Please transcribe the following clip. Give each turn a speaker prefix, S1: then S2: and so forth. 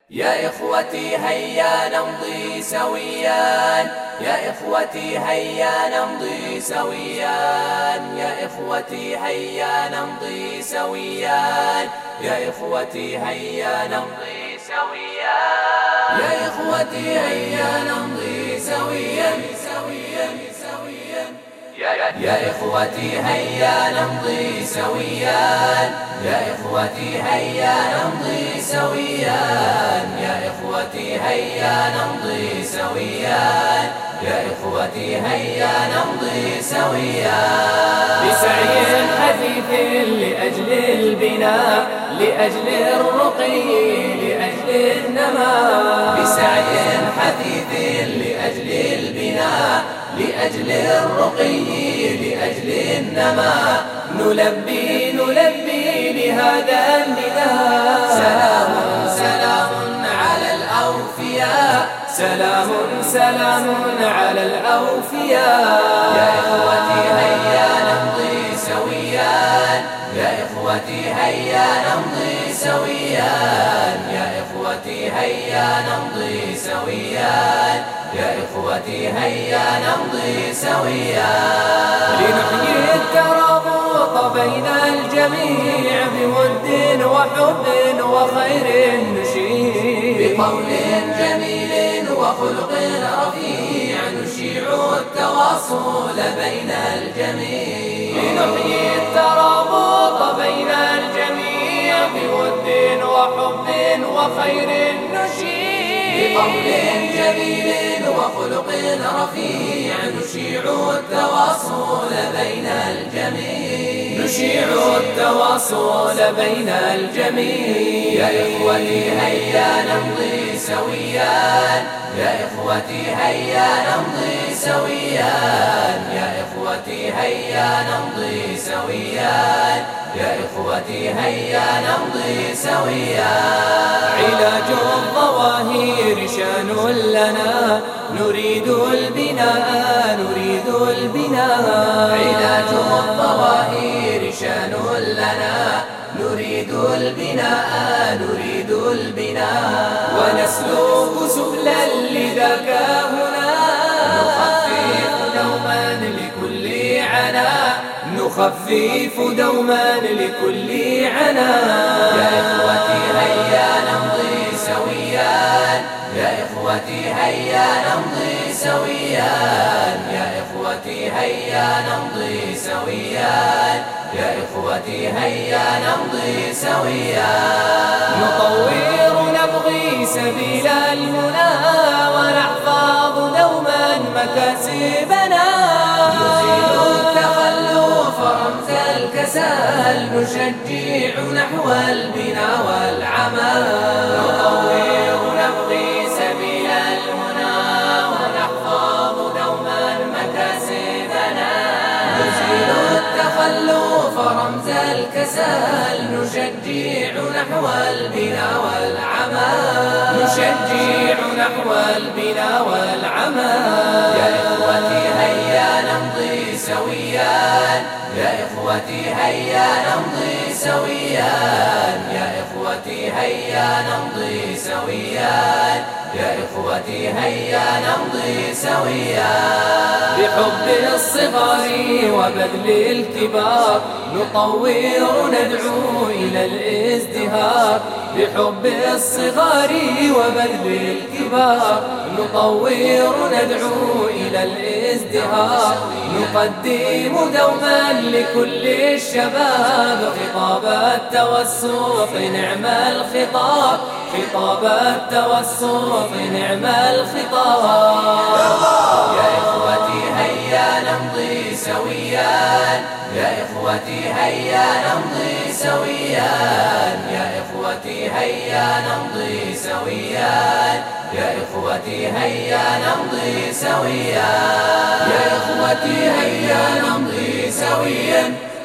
S1: يا إخوتي هيا نمضي سويا، يا إخوتي هيا نمضي سويا، يا إخوتي هيا نمضي سويا، يا إخوتي هيا نمضي سويا، يا إخوتي هيا نمضي سويا سويا سويا، يا إخوتي هيا نمضي سويا، يا إخوتي هيا نمضي سويا، يا إخوتي هيا نمضي سويا، يا إخوتي هيا نمضي سويا،
S2: بسعي حثيث لأجل البناء، لأجل الرقي، لأجل النماء،
S1: بسعي حثيث لأجل البناء، لأجل الرقي، لأجل النماء،
S2: نلبي لهذا النداء،
S1: سلام سلام على الأوفياء،
S2: سلام سلام على الأوفياء،
S1: يا إخوتي هيا نمضي سويا، يا إخوتي هيا نمضي سويا، يا إخوتي هيا نمضي سويا، يا إخوتي هيا نمضي سويا،
S2: لنحيي الترابط بين الجميع بود وحب وخير نشيع،
S1: بقول جميل وخلق رفيع نشيع التواصل بين الجميع،
S2: لنحيي الترابط بين الجميع بود وحب وخير نشيع،
S1: بقول جميل وخلق رفيع نشيع التواصل بين الجميع،
S2: نشيع التواصل بين الجميع،
S1: يا إخوتي هيا نمضي سويا، يا إخوتي هيا نمضي سويا، يا إخوتي هيا نمضي سويا، يا إخوتي هيا نمضي سويا،
S2: علاج الظواهر شان لنا، نريد البناء، نريد البناء،
S1: علاج الظواهر شان لنا، نريد البناء، نريد البناء،
S2: ونسلك سبلا لذاك هنا،
S1: نخفف دوما لكل عناء،
S2: نخفف دوما لكل عناء،
S1: يا إخوتي هيا نمضي سويا، يا إخوتي هيا نمضي سويا، يا إخوتي هيا نمضي سويا، يا إخوتي هيا نمضي سويا،
S2: نطور نبغي سبيل المنى، ونحفظ دوما مكاسبنا،
S1: نزيل التخلف رمز الكسل، نشجع نحو البنا والعمل،
S2: نطور نبغي سبيل المنى، ونحفظ دوما مكاسبنا،
S1: نزيل التخلف رمز الكسل، نشجع نحو البنا والعمل،
S2: نشجع نحو البنا والعمل،
S1: يا إخوتي هيا نمضي سويا، يا إخوتي هيا نمضي سويا، يا إخوتي هيا نمضي سويا، يا إخوتي هيا نمضي سويا،
S2: بحب الصغار وبذل الكبار، نطور ندعو إلى الازدهار، بحب الصغار وبذل الكبار، نطور ندعو إلى الازدهار، نقدم دوما لكل الشباب خطاب التوسط نعم الخطاب، خطاب التوسط نعم الخطاب،
S1: يا إخوتي هيا نمضي سويا، يا إخوتي هيا نمضي سويا، يا إخوتي هيا نمضي سويا، يا إخوتي هيا نمضي سويا، يا إخوتي هيا نمضي سويا.